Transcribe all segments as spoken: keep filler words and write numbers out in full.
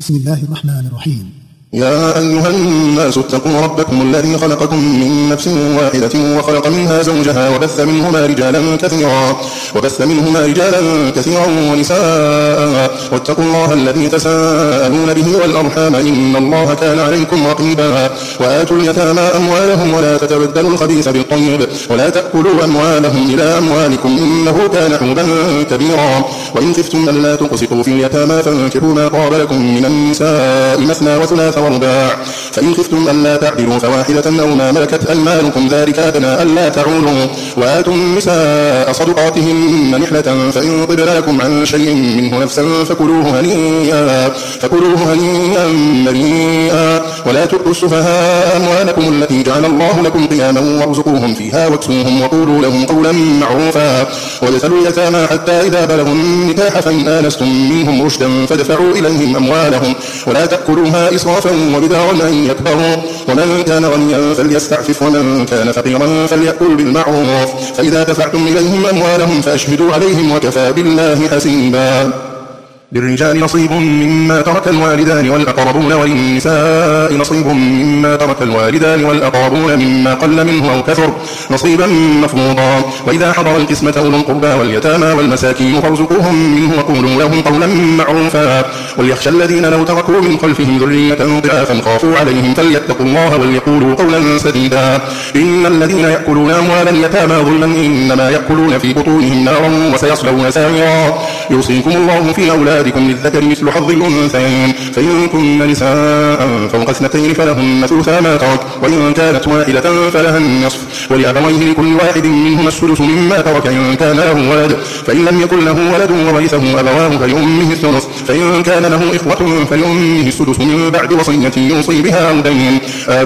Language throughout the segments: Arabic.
بسم الله الرحمن الرحيم. يا أيها الناس اتقوا ربكم الذي خلقكم من نفس واحدة وخلق منها زوجها وبث منهما رجالا كثيرا وبث منهما رجالا كثيرا ونساء واتقوا الله الذي تساءلون به والأرحام إن الله كان عليكم رقيبا وآتوا اليتامى أموالهم ولا تتبدلوا الخبيث بالطيب ولا تأكلوا أموالهم إلى أموالكم إنه كان حوبا كبيرا وإن خفتم ألا تقسطوا في اليتامى فانكحوا ما طاب لكم من النساء مثنى وثلاث ورباع فإن خفتم ألا تعدلوا فواحدة أو ما ملكت أيمانكم ذلك أدنى ألا تعولوا وآتوا النساء صدقاتهن نحلة فإن طبن لكم عن شيء منه نفسا فكلوه هنيئا فكلوه هنيئا مريئا ولا تؤتوا السفهاء أموالكم التي جعل الله لكم قياما وارزقوهم فيها واكسوهم وقولوا لهم قولا معروفا وابتلوا اليتامى حتى إذا بلغوا النكاح فإن آنستم منهم رشدا فادفعوا إليهم أموالهم ولا تأكلوها إسرافا وبدارا أن يكبروا ومن كان غنيا فليستعفف ومن كان فقيرا فليأكل بالمعروف فإذا دفعتم إليهم أموالهم فأشهدوا عليهم وكفى بالله حسيبا. للرجال نصيب مما ترك الوالدان والأقربون وللنساء نصيب مما ترك الوالدان والأقربون مما قل منه أو كثر نصيبا مفروضا وإذا حضر القسمة أولو القربى واليتامى والمساكين فارزقوهم منه وقولوا لهم قولا معروفا وليخشى الذين لو تركوا من خلفهم ذرية ضعافا خافوا عليهم فليتقوا الله وليقولوا قولا سديدا إن الذين يأكلون أموال اليتامى ظلما إنما يأكلون في بطونهم نارا وسيصلون سعيرا يوصيكم الله في أولادكم للذكر مثل حظ الأنثيين فإن كن نساء فوق اثنتين فلهن ثلثا ما ترك وإن كانت واحدة فلها النصف ولأبويه لكل واحد منهما السدس مما ترك إن كان له ولد فإن لم يكن له ولد ورثه أبواه فلأمه الثلث فإن كان له إخوة فلأمه السدس من بعد وصية يوصي بها أو دين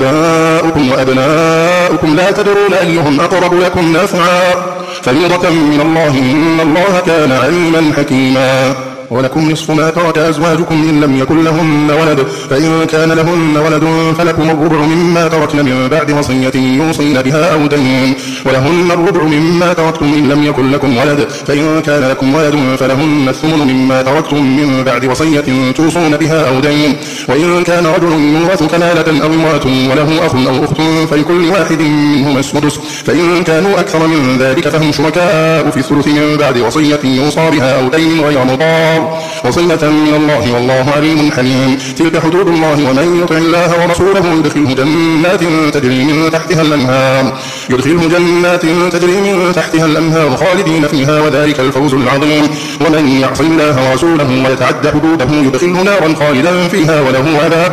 آباؤكم وأبناؤكم لا تدرون أيهم أقرب لكم نفعا فريضة من الله إن الله كان عليما حكيما. ولكم نصف ما ترك أزواجكم إن لم يكن لهن ولد فإن كان لهن ولد فلكم الربع مما تركن من بعد وصية يوصين بها أو دين ولهن الربع مما تركتم إن لم يكن لكم ولد فإن كان لكم ولد فلهن الثمن مما تركتم من بعد وصية توصون بها أو دين وإن كان رجل يورث كلالة أو امرأة وله أخ أو أخت فلكل واحد منهما السدس فإن كانوا أكثر من ذلك فهم شركاء في الثلث من بعد وصية يوصى بها أو دين غير مضار وصية من الله والله عليم حليم. تلك حدود الله ومن يطع الله ورسوله يدخله جنات تجري من تحتها الأنهار يدخله جنات تجري من تحتها الأنهار خالدين فيها وذلك الفوز العظيم. ومن يعص الله ورسوله ويتعد حدوده يدخله نارا خالدا فيها وله عذاب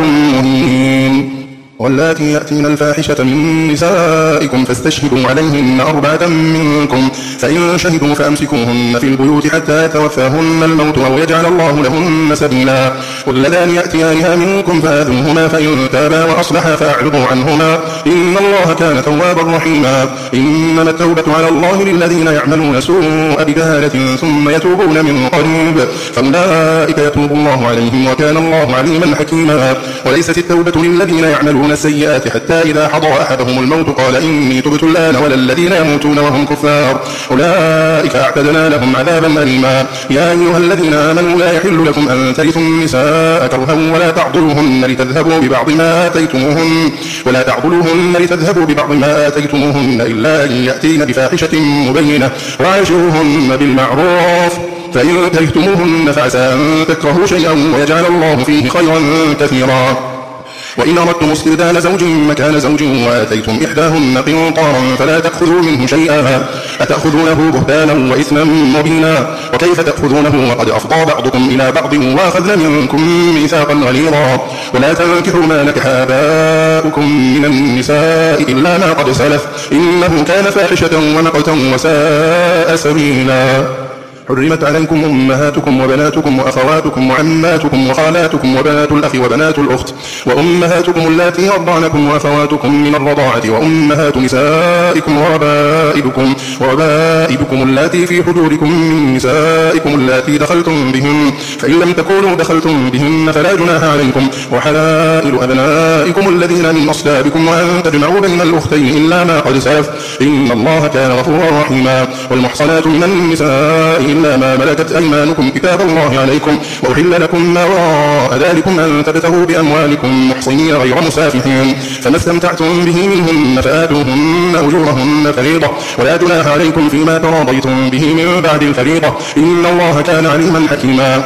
مهين. واللاتي يأتين الفاحشة من نسائكم فاستشهدوا عليهن أربعة منكم فإن شهدوا فأمسكوهن في البيوت حتى يتوفاهن الموت أو يجعل الله لهن سبيلا. واللذان يأتيانها منكم فآذوهما فإن تابا وأصلحا فأعرضوا عنهما إن الله كان توابا رحيما. إنما التوبة على الله للذين يعملون سوء بجهالة ثم يتوبون من قريب فأولئك يتوب الله عليهم وكان الله عليما حكيما. وليست التوبة للذين يعملون السيئات حتى إذا حضر أحدهم الموت قال إني تبت الآن ولا الذين يموتون وهم كفار أولئك أعتدنا لهم عذابا أليما. يا أيها الذين آمنوا لا يحل لكم أن ترثوا النساء كرها ولا تعضلوهن لتذهبوا ببعض ما آتيتموهن ولا تعضلوهن لتذهبوا ببعض ما آتيتموهن إلا أن يأتين بفاحشة مبينة وعاشروهن بالمعروف فإن كرهتموهن فعسى أن تكرهوا شيئا ويجعل الله فيه خيرا كثيرا. وإن أردتم استبدال زوج مكان زوج وآتيتم إحداهن قنطارا فلا تأخذوا منه شيئا أتأخذونه بهتانا وإثما مبينا وكيف تأخذونه وقد أفضى بعضكم إلى بعض وأخذن منكم ميثاقا غليظا. ولا تنكحوا ما نكح آباؤكم من النساء إلا ما قد سلف إنه كان فاحشة ومقتا وساء سبيلا. حرمت عليكم أمهاتكم وبناتكم وأخواتكم وعماتكم وخالاتكم وبنات الأخ وبنات الأخت وأمهاتكم اللاتي أرضعنكم وأخواتكم من الرضاعة وأمهات نسائكم وربائبكم وربائبكم اللاتي في حجوركم من نسائكم اللاتي دخلتم بهن فإن لم تكونوا دخلتم بهن فلا جناح عليكم وحلائل أبنائكم الذين من أصلابكم وأن تجمعوا بين الأختين إلا ما قد سلف إن الله كان غفورا رحيما. والمحصنات من النساء إلا ما ملكت أيمانكم كتاب الله عليكم، وأحل لكم ما وراء ذلكم أن تبتغوا بأموالكم محصنين غير مسافحين، فما استمتعتم به منهن فآتوهن أجورهن فريضة، ولا جناح عليكم فيما تراضيتم به من بعد الفريضة، إن الله كان عليما حكيما.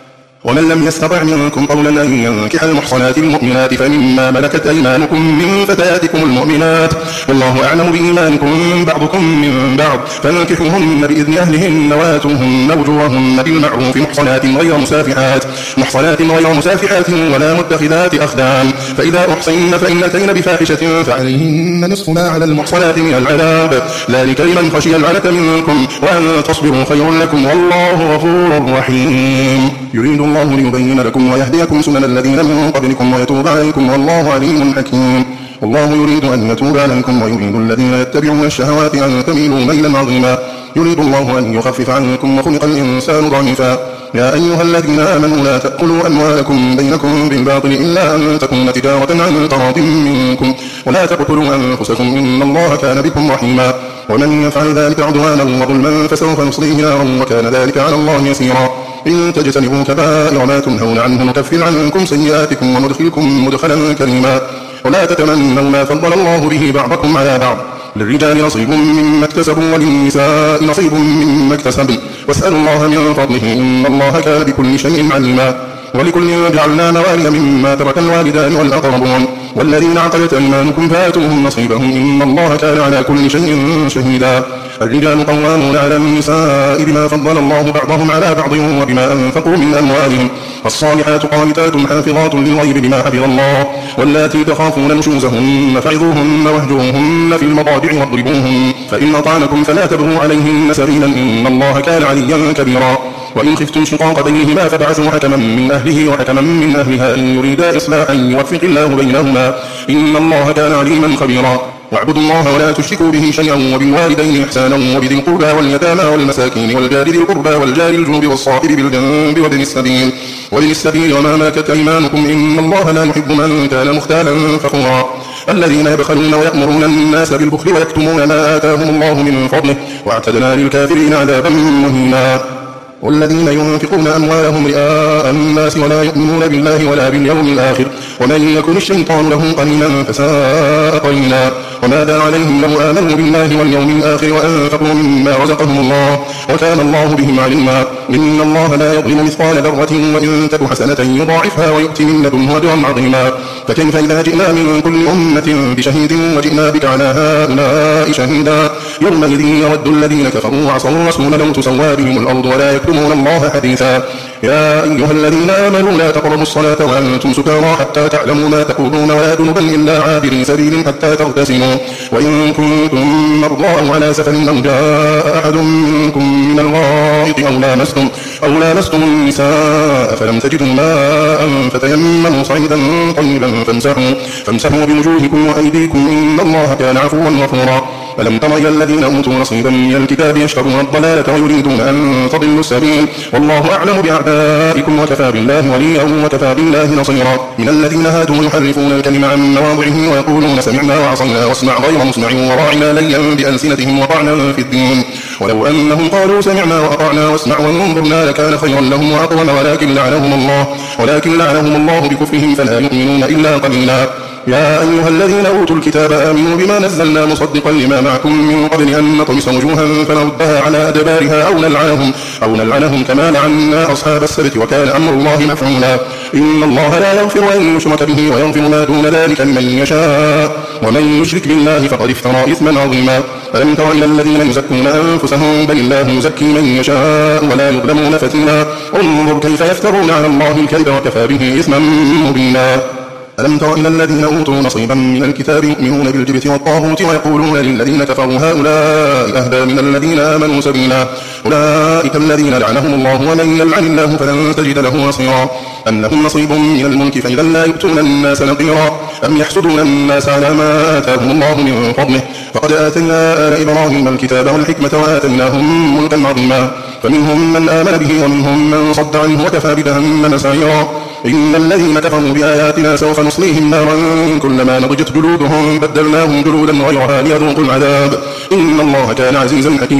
ومن لم يستطع منكم قولا أن ينكح المحصنات المؤمنات فمما ملكت أيمانكم من فتياتكم المؤمنات، والله أعلم بإيمانكم بعضكم من بعض، فانكحوهن بإذن أهلهن وآتوهن أجورهن بالمعروف محصنات غير مسافحات محصنات غير مسافحات ولا متخذات أخدان، فإذا أحصن فإن أتين بفاحشة فعليهن نصف ما على المحصنات من العذاب، ذلك لمن خشي العنة منكم، وأن تصبروا خير لكم، والله غفور رحيم. يريد الله ليبين لكم ويهديكم سنن الذين من قبلكم ويتوب عليكم، والله عليم حكيم. والله يريد أن يتوب عليكم ويريد الذين يتبعون الشهوات أن تميلوا ميلا عظيما. يريد الله أن يخفف عنكم وخلق الإنسان ضعيفا. يا أيها الذين آمنوا لا تأكلوا أموالكم بينكم بالباطل إلا أن تكون تجارة عن تراض منكم، ولا تقتلوا أنفسكم إن الله كان بكم رحيما. ومن يفعل ذلك عدوانا وظلما فسوف نصليه نارا وكان ذلك على الله يسيرا. إن تجتنبوا كبائر ما تنهون عنه نكفر عنكم سيئاتكم وندخلكم مدخلا كريما. ولا تتمنوا ما فضل الله به بعضكم على بعض، للرجال نصيب مما اكتسبوا وللنساء نصيب مما اكتسبن، واسألوا الله من فضله إن الله كان بكل شيء عليما. ولكل جعلنا موالي مما ترك الوالدان والأقربون والذين عقدت أيمانكم فآتوهم نصيبهم إن الله كان على كل شيء شهيدا. الرجال قوامون على النساء بما فضل الله بعضهم على بعض وبما أنفقوا من أموالهم، الصالحات قانتات حافظات للغيب بما حفظ الله، واللاتي تخافون نشوزهن فعظوهن واهجروهن في المضاجع واضربوهن، فإن أطعنكم فلا تبغوا عليهن سبيلا إن الله كان عليا كبيرا. وإن خفتم شقاق بينهما فابعثوا حكما من أهله وحكما من أهلها إن يريدا إصلاحا يوفق الله بينهما إن الله كان عليما خبيرا. واعبدوا الله ولا تشركوا به شيئا وبالوالدين إحسانا وبذي القربى واليتامى والمساكين والجار ذي القربى والجار الجنوب والصاحب بالجنب وابن السبيل وابن السبيل وما ملكت أيمانكم إن الله لا يحب من كان مختالا فخورا. الذين يبخلون ويأمرون الناس بالبخل ويكتمون ما آتاهم الله من فضله واعتدنا للكافرين عذابا مهينا. والذين ينفقون أموالهم رئاء الناس ولا يؤمنون بالله ولا باليوم الآخر ومن يكن الشيطان له قرينا فساء قرينا. وماذا عليهم لو آمنوا بالله واليوم الآخر وأنفقوا مما رزقهم الله وكان الله بهم عليما. إن الله لا يظلم مثقال ذرة وإن تك حسنة يضاعفها ويؤتي من لدنه أجرا عظيما. فكيف إذا جئنا من كل أمة بشهيد وجئنا بك على هؤلاء شهيدا. يومئذ يود الذين كفروا وعصوا الرسول لو تسوى بهم الأرض ولا يكتمون الله حديثا. يا أيها الذين آمنوا لا تقربوا الصلاة وأنتم سكارى حتى تعلموا ما تقولون ولا جنبا إلا عابري سبيل حتى تغتسلوا وإن كنتم مرضى أو على سفر أو جاء أحد منكم من الغائط أو لامستم أو لامستم النساء فلم تجدوا ماء فتيمموا صعيدا طيبا فامسحوا فامسحوا بوجوهكم وأيديكم إن الله كان عفوا غفورا. ألم تر إلى الذين أوتوا نصيبا من الكتاب يشترون الضلالة ويريدون أن تضلوا السبيل والله أعلم بأعدائكم وكفى بالله وليا وكفى بالله نصيرا. من الذين هادوا يحرفون الكلم عن مواضعه ويقولون سمعنا وعصينا واسمع غير مسمع وراعنا ليا بألسنتهم وطعنا في الدين ولو أنهم قالوا سمعنا وأطعنا واسمع وانظرنا لكان خيرا لهم وأقوم ولكن لعنهم الله ولكن لعنهم الله بكفرهم فلا يؤمنون إلا قليلا. يا أيها الذين أوتوا الكتاب آمنوا بما نزلنا مصدقا لما معكم من قبل أن نطمس وجوها فنردها على أدبارها أو نلعنهم أو نلعنهم كما لعنا أصحاب السبت وكان أمر الله مفعولا. إن الله لا يغفر أن يشرك به ويغفر ما دون ذلك لمن يشاء ومن يشرك بالله فقد افترى إثما عظيما. ألم تر إلى الذين يزكون أنفسهم بل الله يزكي من يشاء ولا يظلمون فتيلا. انظر كيف يفترون على الله الكذب وكفى به إثما مبينا. ألم تر إلى الذين أوتوا نصيبا من الكتاب يؤمنون بالجبت والطاغوت ويقولون للذين كفروا هؤلاء أهدى من الذين آمنوا سبيلا. أولئك الذين لعنهم الله ومن يلعن الله فلن تجد له نصيرا. أم لهم نصيب من الملك فإذا لا يؤتون الناس نقيرا. أم يحسدون الناس على ما آتاهم الله من فضله فقد آتينا آل إبراهيم الكتاب والحكمة وآتيناهم ملكا عظيما. فمنهم من آمن به ومنهم من صد عنه وكفى بجهنم سعيرا. إن الذين كفروا بآياتنا سوف نصليهم نارا كلما نضجت جلودهم بدلناهم جلودا غيرها ليذوقوا العذاب إن الله كان عزيزا حكيما.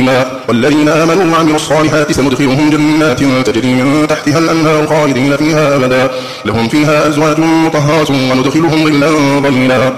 والذين آمنوا وعملوا الصالحات سندخلهم جنات تجري من تحتها الأنهار خالدين فيها أبدا لهم فيها أزواج مطهرة وندخلهم ظلا ظليلا.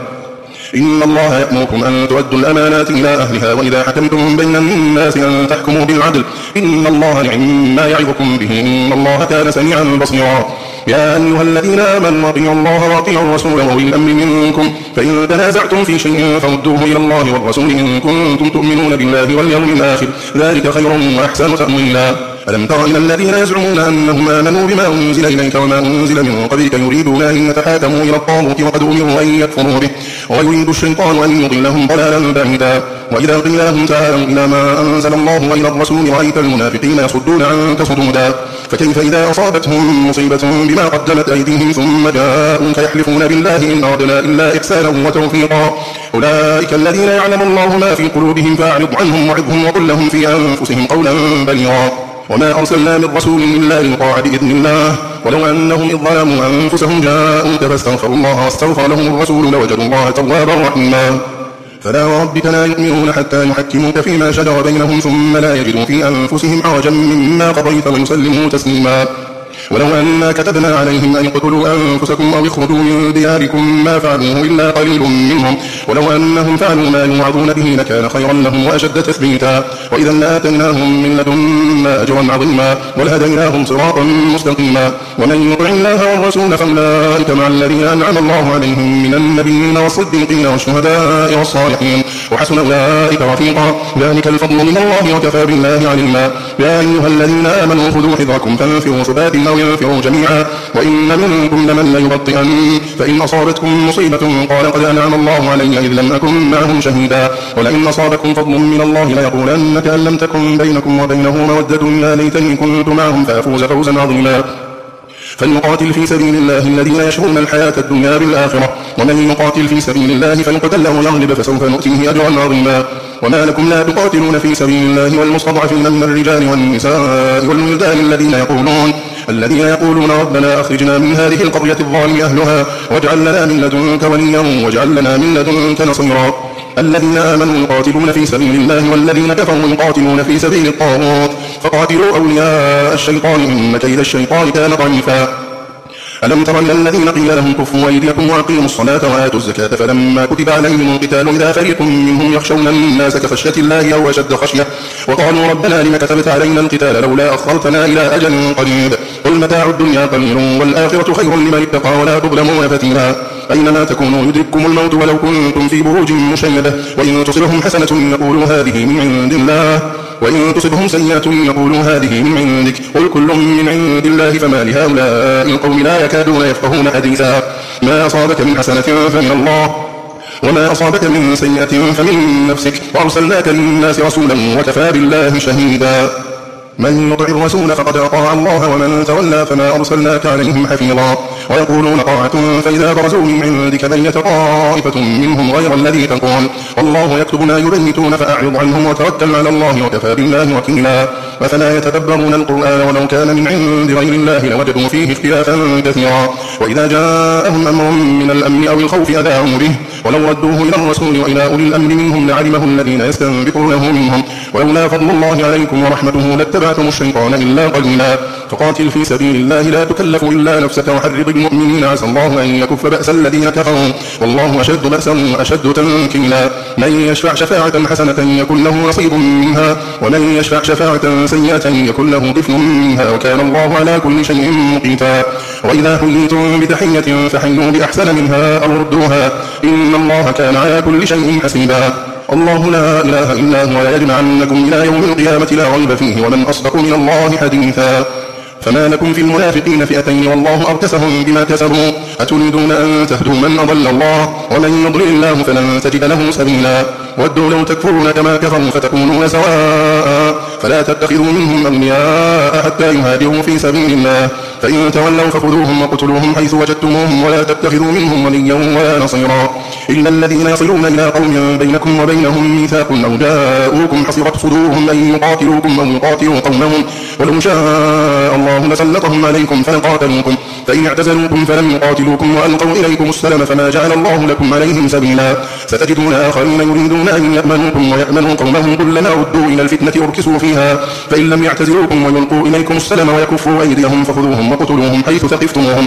إن الله يأمركم أن تؤدوا الأمانات إلى أهلها وإذا حكمتم بين الناس أن تحكموا بالعدل إن الله نعم ما يعظكم به إن الله كان سميعا بصيرا. يا أيها الذين آمنوا أطيعوا الله وأطيعوا الرسول وأولي الأمر منكم فإن تنازعتم في شيء فردوه إلى الله والرسول إن كنتم تؤمنون بالله واليوم الآخر ذلك خير وأحسن تأويلا. ألم تر إلى الذين يزعمون أنهم آمنوا بما أنزل إليك وما أنزل من قبلك يريدون أن يتحاكموا إلى الطاغوت وقد أمروا أن يكفروا به ويريد الشيطان أن يضلهم ضلالا بعيدا. وإذا قيل لهم تعالوا إلى ما أنزل الله وإلى الرسول رأيت المنافقين يصدون عنك صدودا. فكيف إذا أصابتهم مصيبة بما قدمت أيديهم ثم جاءوك يحلفون بالله إن أردنا إلا إحسانا وتوفيقا أولئك الذين يعلم الله ما في قلوبهم فأعرض عنهم وعظهم وقل لهم في أنفسهم قولا بليغا. وما أرسلنا من رسول إلا ليطاع بإذن الله ولو أنهم إذ ظلموا أنفسهم جاءوك فاستغفروا الله واستغفر لهم الرسول لوجدوا الله توابا رحيما. فلا وربك لا يؤمنون حتى يحكموك فيما شجر بينهم ثم لا يجدوا في أنفسهم حرجا مما قضيت ويسلموا تسليما. ولو أنا كتبنا عليهم أن اقتلوا أنفسكم أو اخرجوا من دياركم ما فعلوه إلا قليل منهم ولو أنهم فعلوا ما يوعظون به لكان خيرا لهم وأشد تثبيتا وإذا لآتيناهم من لدنا أجرا عظيما ولهديناهم صراطا مستقيما. ومن يطع الله والرسول فأولئك مع الذين أنعم الله عليهم من النبيين والصديقين والشهداء والصالحين وحسن أولئك رفيقا ذلك الفضل من الله وكفى بالله عليما. يا أيها الذين آمنوا خذوا حذركم فانفروا ثبات أو ينفروا جميعا وإن منكم لمن ليبطئن فإن أصابتكم مصيبة قال قد أنعم الله علي إذ لم أكن معهم شهيدا ولئن أصابكم فضل من الله ليقولن كأن لم تكن بينكم وبينه مودة يا ليتني كنت معهم فأفوز فوزا عظيما. فليقاتل في سبيل الله الذين يشرون الحياة الدنيا بالآخرة ومن يقاتل في سبيل الله فيقتل أو يغلب فسوف نؤتيه أجرا عظيما. وما لكم لا تقاتلون في سبيل الله والمستضعفين من الرجال والنساء والولدان الذين يقولون الذين يقولون ربنا أخرجنا من هذه القرية الظالم أهلها واجعل لنا من لدنك وليا واجعل لنا من لدنك نصيرا. الذين آمنوا يقاتلون في سبيل الله والذين كفروا يقاتلون في سبيل الطاغوت فقاتلوا أولياء الشيطان إن كيد الشيطان كان ضعيفا. ألم تر إلى الذين قيل لهم كفوا أيديكم وأقيموا الصلاة وآتوا الزكاة فلما كتب عليهم القتال إذا فريق منهم يخشون الناس كخشية الله أو أشد خشية وقالوا ربنا لم كتبت علينا القتال لولا أخرتنا إلى أجل قريب قل متاع الدنيا قليل والآخرة خير لمن اتقى ولا تظلمون فتيلا. أينما تكونوا يدرككم الموت ولو كنتم في بروج مشيدة وإن تصبهم حسنة يقولوا هذه من عند الله وإن تصبهم سيئة يقولوا هذه من عندك قل كل من عند الله فما لهؤلاء القوم لا يكادون يفقهون حديثا. ما أصابك من حسنة فمن الله وما أصابك من سيئة فمن نفسك وأرسلناك للناس رسولا وكفى بالله شهيدا. من يطع الرسول فقد أطاع الله ومن تولى فما أرسلناك عليهم حفيظا. ويقولون طاعة فإذا برزوا من عندك بيت طائفة منهم غير الذي تقول والله يكتب ما يبيتون فأعرض عنهم وتوكل على الله وكفى بالله وكيلا. أفلا يتدبرون القرآن ولو كان من عند غير الله لوجدوا فيه اختلافا كثيرا. وإذا جاءهم أمر من الأمن أو الخوف أذاعوا به ولو ردوه إلى الرسول وإلى أولي الأمر منهم لعلمه الذين يستنبطونه منهم ولولا فضل الله عليكم ورحمته لاتبعتم الشيطان إلا قليلا. فقاتل في سبيل الله لا تكلف إلا نفسك وحرض المؤمنين عسى الله أن يكف بأس الذين كفروا والله أشد بأسا وأشد تنكيلا. من يشفع شفاعة حسنة يكن له نصيب منها ومن يشفع شفاعة سيئة يكن له كفل منها وكان الله على كل شيء مقيتا. وإذا حييتم بتحية فحيوا بأحسن منها أو ردوها إن الله كان على كل شيء حسيبا. الله لا إله إلا هو لا يجمعنكم إلى يوم القيامة لا ريب فيه ومن أصدق من الله حديثا. فما لكم في المنافقين فئتين والله أركسهم بما كسبوا أتريدون أن تهدوا من أضل الله ومن يضلل الله فلن تجد له سبيلا. ودوا لو تكفرون كما كفروا فتكونون سواء فلا تتخذوا منهم أولياء حتى يهاجروا في سبيل الله فإن تولوا فخذوهم وقتلوهم حيث وجدتموهم ولا تتخذوا منهم وليا ولا نصيرا إلا الذين يصلون إلى قوم بينكم وبينهم ميثاق أو جاءوكم حصرت صدورهم أن يقاتلوكم أو يقاتلوا قومهم ولو شاء الله لسلطهم عليكم فلقاتلوكم فإن اعتزلوكم فلم يقاتلوكم وألقوا إليكم السلم فما جعل الله لكم عليهم سبيلا ستجدون آخرين يريدون أن يأمنوكم ويأمنوا قومهم كلما ردوا إلى الفتنة أركسوا فيها فإن لم يعتزلوكم ويلقوا إليكم السلام ويكفوا أيديهم فخذوهم وقتلوهم حيث ثقفتموهم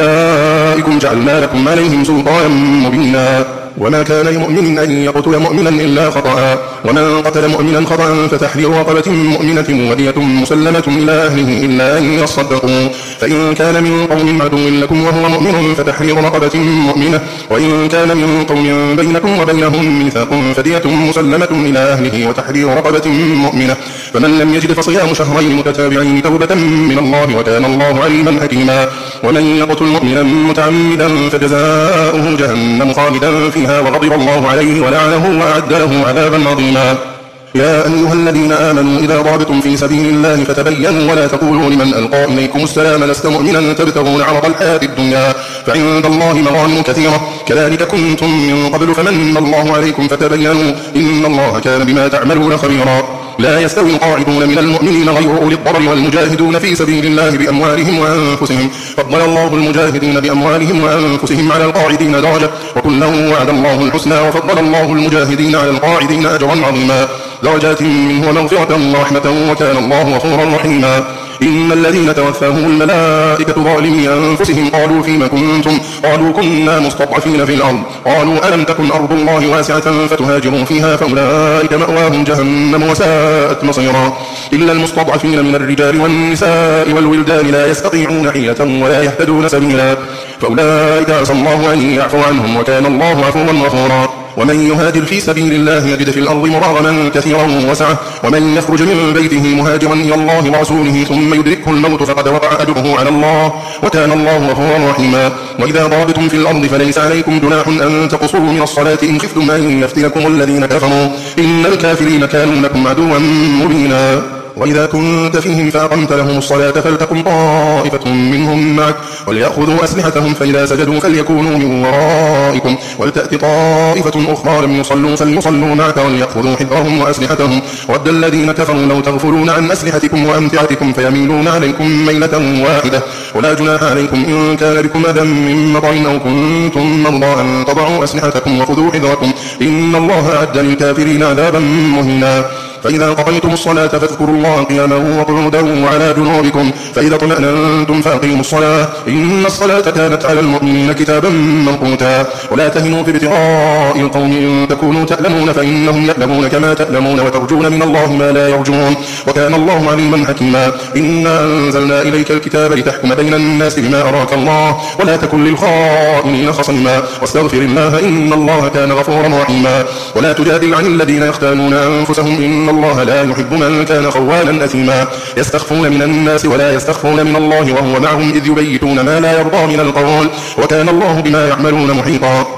وأولئكم جعلنا لكم عليهم سلطانا مبينا. وما كان لمؤمن أن يقتل مؤمنا إلا خطأ ومن قتل مؤمنا خطأ فتحرير رقبة مؤمنة ودية مسلمة إلى أهله إلا أن يصدقوا فإن كان من قوم عدو لكم وهو مؤمن فتحرير رقبة مؤمنة وإن كان من قوم بينكم وبينهم ميثاق فدية مسلمة إلى أهله وتحرير رقبة مؤمنة فمن لم يجد فصيام شهرين متتابعين توبة من الله وكان الله عليما حكيما. ومن يقتل مؤمنا متعمدا فجزاؤه جهنم خالدا فيها وغضب الله عليه ولعنه وأعد له عذابا عظيما. يا أيها الذين آمنوا إذا ضربتم في سبيل الله فتبينوا ولا تقولوا لمن ألقى إليكم السلام لست مؤمنا تبتغون عرض الحياة الدنيا فعند الله مغانم كثيرة كذلك كنتم من قبل فمن الله عليكم فتبينوا إن الله كان بما تعملون خبيرا. لا يستوي القاعدون من المؤمنين غير أولي الضرر والمجاهدون في سبيل الله بأموالهم وأنفسهم فضل الله المجاهدين بأموالهم وأنفسهم على القاعدين درجة وكلا وعد الله الحسنى وفضل الله المجاهدين على القاعدين أجرا عظيما درجات منه ومغفرة ورحمة وكان الله غفورا رحيما. إن الذين توفاهم الملائكة ظالمي أنفسهم قالوا فيما كنتم قالوا كنا مستضعفين في الأرض قالوا ألم تكن أرض الله واسعة فتهاجروا فيها فأولئك مأواهم جهنم وساءت مصيرا. إلا المستضعفين من الرجال والنساء والولدان لا يستطيعون حيلة ولا يهتدون سبيلا فأولئك عسى الله أن يعفو عنهم وكان الله عفوا غفورا. ومن يهاجر في سبيل الله يجد في الأرض مراغما كثيرا وسعة ومن يخرج من بيته مهاجرا إلى الله ورسوله ثم يدركه الموت فقد وقع أجره على الله وكان الله غفورا رحيما. وإذا ضربتم في الأرض فليس عليكم جناح أن تقصروا من الصلاة إن خفتم أن يفتنكم الذين كفروا إن الكافرين كانوا لكم عدوا مبينا. وإذا كنت فيهم فأقمت لهم الصلاة فلتقم طائفة منهم معك وليأخذوا أسلحتهم فإذا سجدوا فليكونوا من ورائكم ولتأت طائفة أخرى لم يصلوا فليصلوا معك وليأخذوا حذرهم وأسلحتهم ود الذين كفروا لو تغفلون عن أسلحتكم وأمتعتكم فيميلون عليكم ميلة واحدة ولا جناح عليكم إن كان بكم أذى من مطر أو كنتم مرضى أن تضعوا أسلحتكم وخذوا حذركم إن الله أعد للكافرين عذابا مهينا. فإذا قضيتم الصلاة فاذكروا الله قياما وقعودا وعلى جنوبكم فإذا اطمأننتم فأقيموا الصلاة إن الصلاة كانت على المؤمنين كتابا موقوتا. ولا تهنوا في ابتغاء القوم إن تكونوا تألمون فإنهم يألمون كما تألمون وترجون من الله ما لا يرجون وكان الله عليما حكيما. إنا أنزلنا إليك الكتاب لتحكم بين الناس بما أراك الله ولا تكن للخائنين خصيما واستغفر الله إن الله كان غفورا رحيما. ولا تجادل عن الذين يختانون أنفسهم إن الله لا يحب من كان خوانا أثيما. يستخفون من الناس ولا يستخفون من الله وهو معهم إذ يبيتون ما لا يرضى من القول وكان الله بما يعملون محيطا.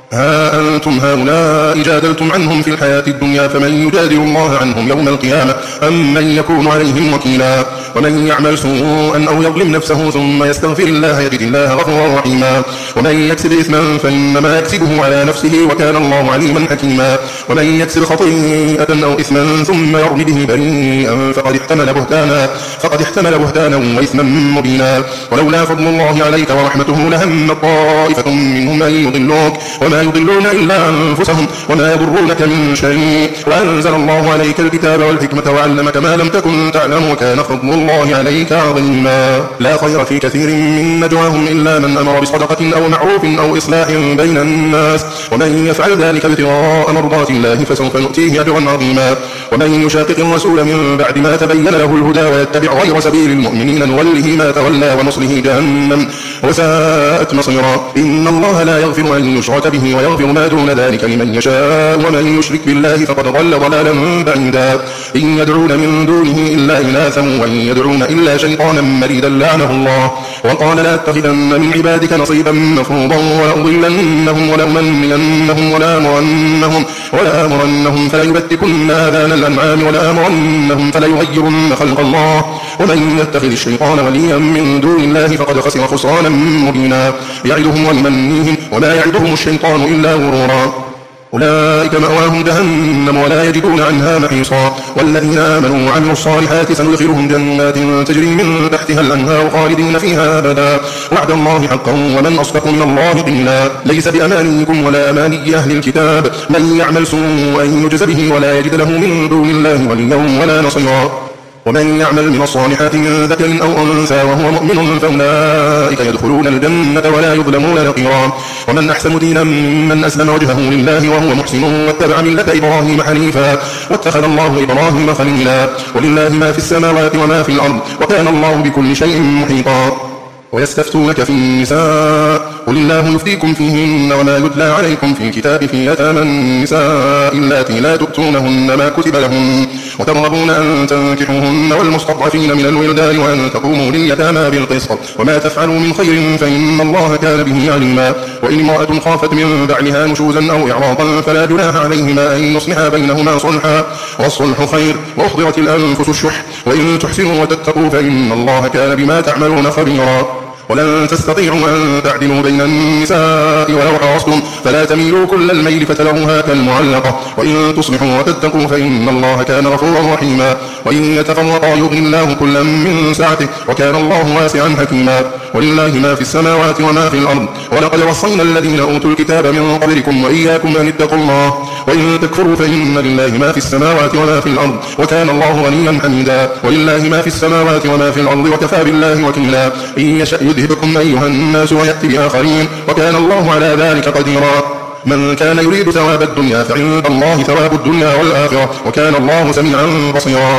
ها أنتم هؤلاء جادلتم عنهم في الحياة الدنيا فمن يجادل الله عنهم يوم القيامة أم من يكون عليهم وكيلا. ومن يعمل سوءا أو يظلم نفسه ثم يستغفر الله يجد الله غفورا رحيما. ومن يكسب إثما فإنما يكسبه على نفسه وكان الله عليما حكيما. ومن يكسب خطيئة أو إثما ثم يرمي به بريئا فقد احتمل بهتانا فقد احتمل بهتانا وإثما مبينا. ولولا فضل الله عليك ورحمته لهم طائفة منهم أن يضلوك وما يضلون إلا أنفسهم وما يضرونك من شيء وأنزل الله عليك الكتاب والحكمة وعلمك ما لم تكن تعلم وكان فضل الله عليك عظيما. لا خير في كثير من نجواهم إلا من أمر بصدقة أو معروف أو إصلاح بين الناس ومن يفعل ذلك ابتغاء مرضات الله فسوف نؤتيه أجرا عظيما. ومن يشاقق الرسول من بعد ما تبين له الهدى ويتبع غير سبيل المؤمنين نوله ما تولى ونصله جهنم وساءت مصيرا. إن الله لا يغفر أن يشرك به ويغفر ما دون ذلك لمن يشاء ومن يشرك بالله فقد ضل ضلالا بعيدا. إن يدعون من دونه إلا إناثا وإن يدعون إلا شيطانا مريدا لعنه الله وقال لا أتخذن من عبادك نصيبا مفروضا ولأضلنهم ولأمنينهم ولآمرنهم ولآمرنهم فليبتكن آذان الأنعام ولآمرنهم فليغيرن خلق الله ومن يتخذ الشيطان وليا من دون الله فقد خسر خسرانا مبينا. يعدهم ويمنيهم وما يعدهم الشيطان إلا غرورا. أولئك مأواهم جهنم ولا يجدون عنها محيصا. والذين آمنوا وعملوا الصالحات سندخلهم جنات تجري من تحتها الأنهار خالدين فيها أبدا وعد الله حقا ومن أصدق من الله قيلا. ليس بأمانيكم ولا أماني أهل الكتاب من يعمل سوءا يجز به ولا يجد له من دون الله وليا ولا نصيرا. ومن يعمل من الصالحات من ذكر أو أنثى وهو مؤمن فأولئك يدخلون الجنة ولا يظلمون نقيرا. ومن أحسن دينا ممن أسلم وجهه لله وهو محسن واتبع ملة إبراهيم حنيفا واتخذ الله إبراهيم خليلا. ولله ما في السماوات وما في الأرض وكان الله بكل شيء محيطا. ويستفتونك في النساء قل الله يفتيكم فيهن وما يتلى عليكم في الكتاب في يتامى النساء اللاتي لا تؤتونهن ما كتب لهن وترغبون أن تنكحوهن والمستضعفين من الولدان وأن تقوموا لليتامى بالقسط وما تفعلوا من خير فإن الله كان به عليما. وإن امرأة خافت من بعلها نشوزا أو إعراضا فلا جناح عليهما أن يصلحا بينهما صلحا والصلح خير وأحضرت الأنفس الشح وإن تحسنوا وتتقوا فإن الله كان بما تعملون خبيرا. ولن تستطيعوا أن تعدلوا بين النساء ولو حرصتم فلا تميلوا كل الميل فتذروها كالمعلقة وإن تصلحوا وتتقوا فإن الله كان غفورا رحيما. وإن يتفرقا يغني الله كلا من سعته وكان الله واسعا حكيما. ولله ما في السماوات وما في الأرض ولقد وصينا الذين أوتوا الكتاب من قبلكم وإياكم أن اتقوا الله وإن تكفروا فإن لله ما في السماوات وما في الأرض وكان الله غنيا حميدا. ولله ما في السماوات وما في الأرض وكفى بالله وكيلا. إن يشأ يذهبكم أيها الناس ويأتي بآخرين وكان الله على ذلك قديرا. من كان يريد ثواب الدنيا فعند الله ثواب الدنيا والآخرة وكان الله سميعا بصيرا.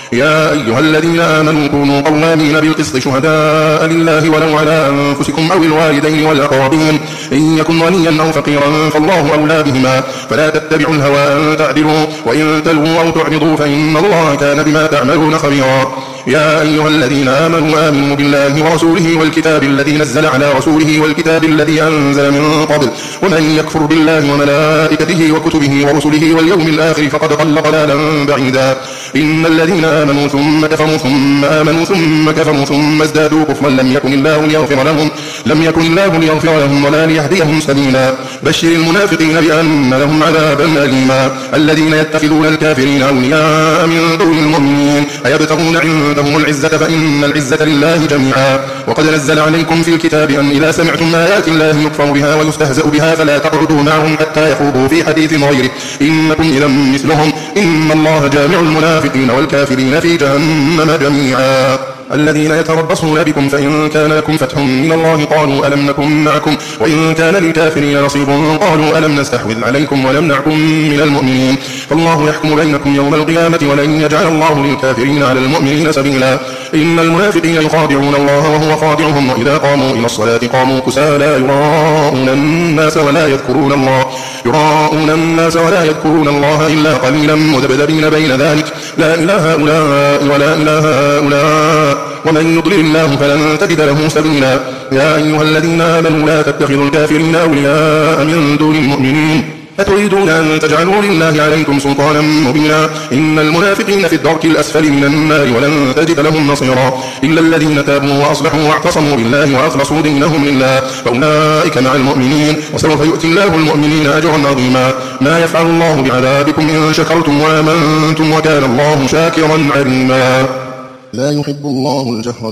يا أيها الذين آمنوا كونوا قوامين بالقسط شهداء لله ولو على أنفسكم أو الوالدين والأقربين إن يكن غنيا أو فقيرا فالله أولى بهما فلا تتبعوا الهوى أن تعدلوا وإن تلووا أو تعرضوا فإن الله كان بما تعملون خبيرا. يا أيها الذين آمنوا آمنوا بالله ورسوله والكتاب الذي نزل على رسوله والكتاب الذي أنزل من قبل ومن يكفر بالله وملائكته وكتبه ورسله واليوم الآخر فقد ضل ضلالا بعيدا. إن الذين آمنوا ثم كفروا ثم آمنوا ثم كفروا ثم ازدادوا كفرا لم يكن الله ليغفر لهم لم يكن الله ليغفر لهم ولا ليهديهم سبيلا. بشر المنافقين بأن لهم عذابا أليما. الذين يتخذون الكافرين أولياء من دون المؤمنين أيبتغون عندهم العزة فإن العزة لله جميعا. وقد نزل عليكم في الكتاب أن إذا سمعتم آيات الله يكفر بها ويستهزأ بها فلا تقعدوا معهم حتى يخوضوا في حديث غيره إنكم إذا مثلهم إن الله جامع المنافقين والكافرين في جهنم جميعا. الذين يتربصون بكم فإن كان لكم فتح من الله قالوا ألم نكن معكم وإن كان للكافرين نصيب قالوا ألم نستحوذ عليكم ولمنعكم من المؤمنين فالله يحكم بينكم يوم القيامة ولن يجعل الله للكافرين على المؤمنين سبيلا. إن المنافقين يخادعون الله وهو خادعهم وإذا قاموا إلى الصلاة قاموا كسالى يراءون الناس ولا يذكرون الله يراءون الناس ولا يذكرون الله إلا قليلا مذبذبين بين ذلك لا إله هؤلاء ولا إله هؤلاء ومن يضلل الله فلن تجد له سبيلا. يا أيها الذين آمنوا لا تتخذوا الكافرين أولياء من دون المؤمنين أتريدون أن تجعلوا لله عليكم سلطانا مبينا. إن المنافقين في الدرك الأسفل من النار ولن تجد لهم نصيرا إلا الذين تابوا وأصلحوا واعتصموا بالله وأخلصوا دينهم لله فأولئك مع المؤمنين وسوف يؤتي الله المؤمنين أجرا عظيما. ما يفعل الله بعذابكم إن شكرتم وآمنتم وكان الله شاكرا عليما. لا يحب الله الجهر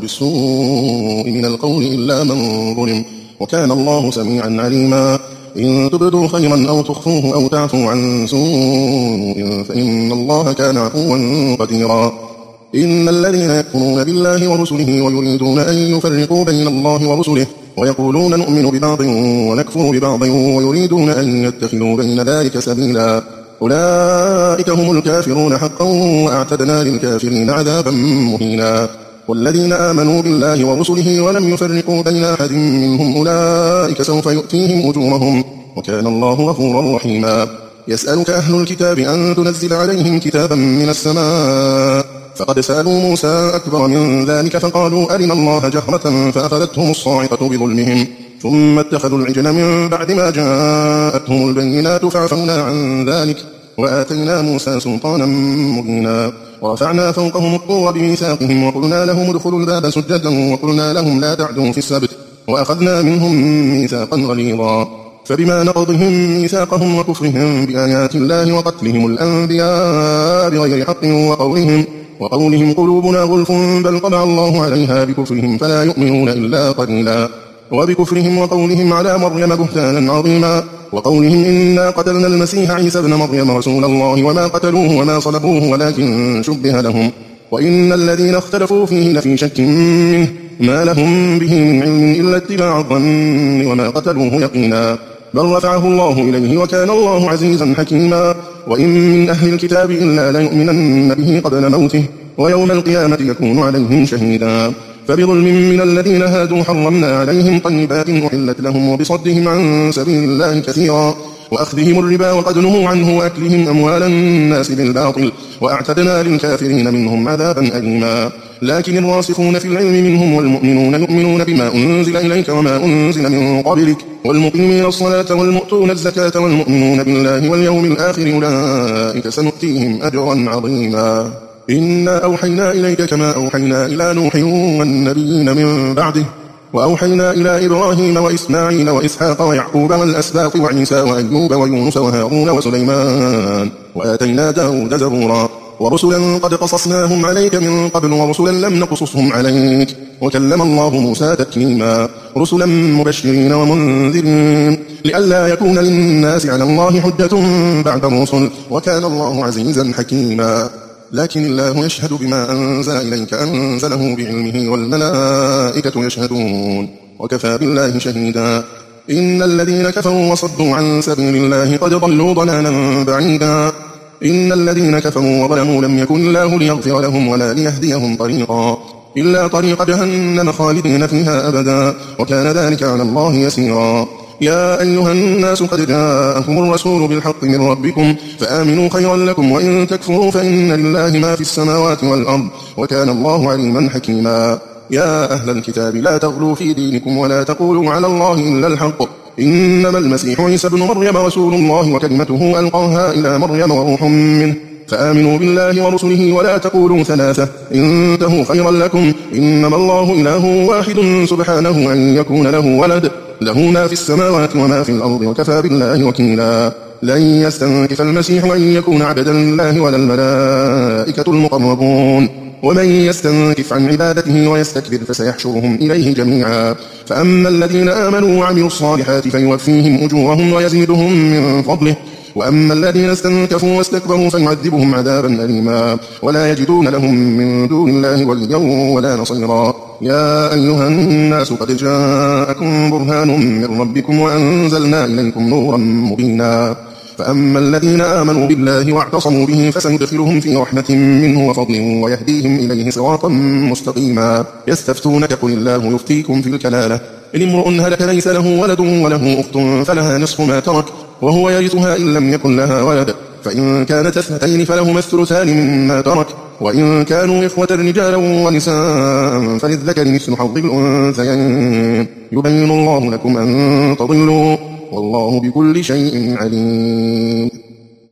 بالسوء من القول إلا من ظلم وكان الله سميعا عليما. إن تبدوا خيرا أو تخفوه أو تعفوا عن سوء فإن الله كان عفوا قديرا. إن الذين يكفرون بالله ورسله ويريدون أن يفرقوا بين الله ورسله ويقولون نؤمن ببعض ونكفر ببعض ويريدون أن يتخذوا بين ذلك سبيلا أولئك هم الكافرون حقا وأعتدنا للكافرين عذابا مهينا. والذين آمنوا بالله ورسله ولم يفرقوا بين أحد منهم أولئك سوف يؤتيهم أجورهم وكان الله غفورا رحيما. يسألك أهل الكتاب أن تنزل عليهم كتابا من السماء فقد سألوا موسى أكبر من ذلك فقالوا أرنا الله جهرة فأخذتهم الصاعقة بظلمهم ثم اتخذوا العجل من بعد ما جاءتهم البينات فعفونا عن ذلك وآتينا موسى سلطانا مبينا. ورفعنا فوقهم الطور بميثاقهم وقلنا لهم ادخلوا الباب سجدا وقلنا لهم لا تعدوا في السبت وأخذنا منهم ميثاقا غليظا. فبما نقضهم ميثاقهم وكفرهم بآيات الله وقتلهم الأنبياء بغير حق وقولهم, وقولهم قلوبنا غلف بل طبع الله عليها بكفرهم فلا يؤمنون إلا قليلا, وبكفرهم وقولهم على مريم بهتانا عظيما, وقولهم إنا قتلنا المسيح عيسى ابن مريم رسول الله وما قتلوه وما صلبوه ولكن شبه لهم, وإن الذين اختلفوا فيه لفي شك منه ما لهم به من علم إلا اتباع الظن وما قتلوه يقينا, بل رفعه الله إليه وكان الله عزيزا حكيما. وإن من أهل الكتاب إلا ليؤمنن به قبل موته ويوم القيامة يكون عليهم شهيدا. فبظلم من الذين هادوا حرمنا عليهم طيبات أحلت لهم وبصدهم عن سبيل الله كثيرا وأخذهم الربا وقد نهوا عنه وأكلهم أموال الناس بالباطل وأعتدنا للكافرين منهم عذابا أليما. لكن الراسخون في العلم منهم والمؤمنون يؤمنون بما أنزل إليك وما أنزل من قبلك والمقيمين الصلاة والمؤتون الزكاة والمؤمنون بالله واليوم الآخر أولئك سنؤتيهم أجرا عظيما. إنا أوحينا إليك كما أوحينا إلى نوح والنبيين من بعده وأوحينا إلى إبراهيم وإسماعيل وإسحاق ويعقوب والأسباط وعيسى وأيوب ويونس وهارون وسليمان وآتينا داود زبورا ورسلا قد قصصناهم عليك من قبل ورسلا لم نقصصهم عليك وكلم الله موسى تكليما. رسلا مبشرين ومنذرين لئلا يكون للناس على الله حجة بعد الرسل وكان الله عزيزا حكيما. لكن الله يشهد بما أنزل إليك أنزله بعلمه والملائكة يشهدون وكفى بالله شهيدا. إن الذين كفروا وصدوا عن سبيل الله قد ضلوا ضلالا بعيدا. إن الذين كفروا وظلموا لم يكن الله ليغفر لهم ولا ليهديهم طريقا إلا طريق جهنم خالدين فيها أبدا وكان ذلك على الله يسيرا. يا أيها الناس قد جاءكم الرسول بالحق من ربكم فآمنوا خيرا لكم وإن تكفروا فإن لله ما في السماوات والأرض وكان الله عليما حكيما. يا أهل الكتاب لا تغلوا في دينكم ولا تقولوا على الله إلا الحق إنما المسيح عيسى ابن مريم رسول الله وكلمته ألقاها إلى مريم وروح منه فآمنوا بالله ورسله ولا تقولوا ثلاثة انتهوا خيرا لكم إنما الله إله واحد سبحانه أن يكون له ولد له ما في السماوات وما في الأرض وكفى بالله وكيلا. لن يستنكف المسيح أن يكون عبدا لله ولا الملائكة المقربون ومن يستنكف عن عبادته ويستكبر فسيحشرهم إليه جميعا. فأما الذين آمنوا وعملوا الصالحات فيوفيهم أجورهم ويزيدهم من فضله وأما الذين استنكفوا واستكبروا فيعذبهم عذابا أليما ولا يجدون لهم من دون الله وليا ولا نصيرا. يا أيها الناس قد جاءكم برهان من ربكم وأنزلنا إليكم نورا مبينا. فأما الذين آمنوا بالله واعتصموا به فسندخلهم في رحمة منه وفضل ويهديهم إليه صراطا مستقيما. يستفتونك قل الله يفتيكم في الكلالة إن امرؤ هلك ليس له ولد وله أخت فلها نصف ما ترك وهو يرثها إن لم يكن لها ولد فإن كانت اثنتين فلهما الثلثان مما ترك وإن كانوا إخوة رجالا ونساء فللذكر مثل حظ الأنثيين يبين الله لكم أن تضلوا والله بكل شيء عليم.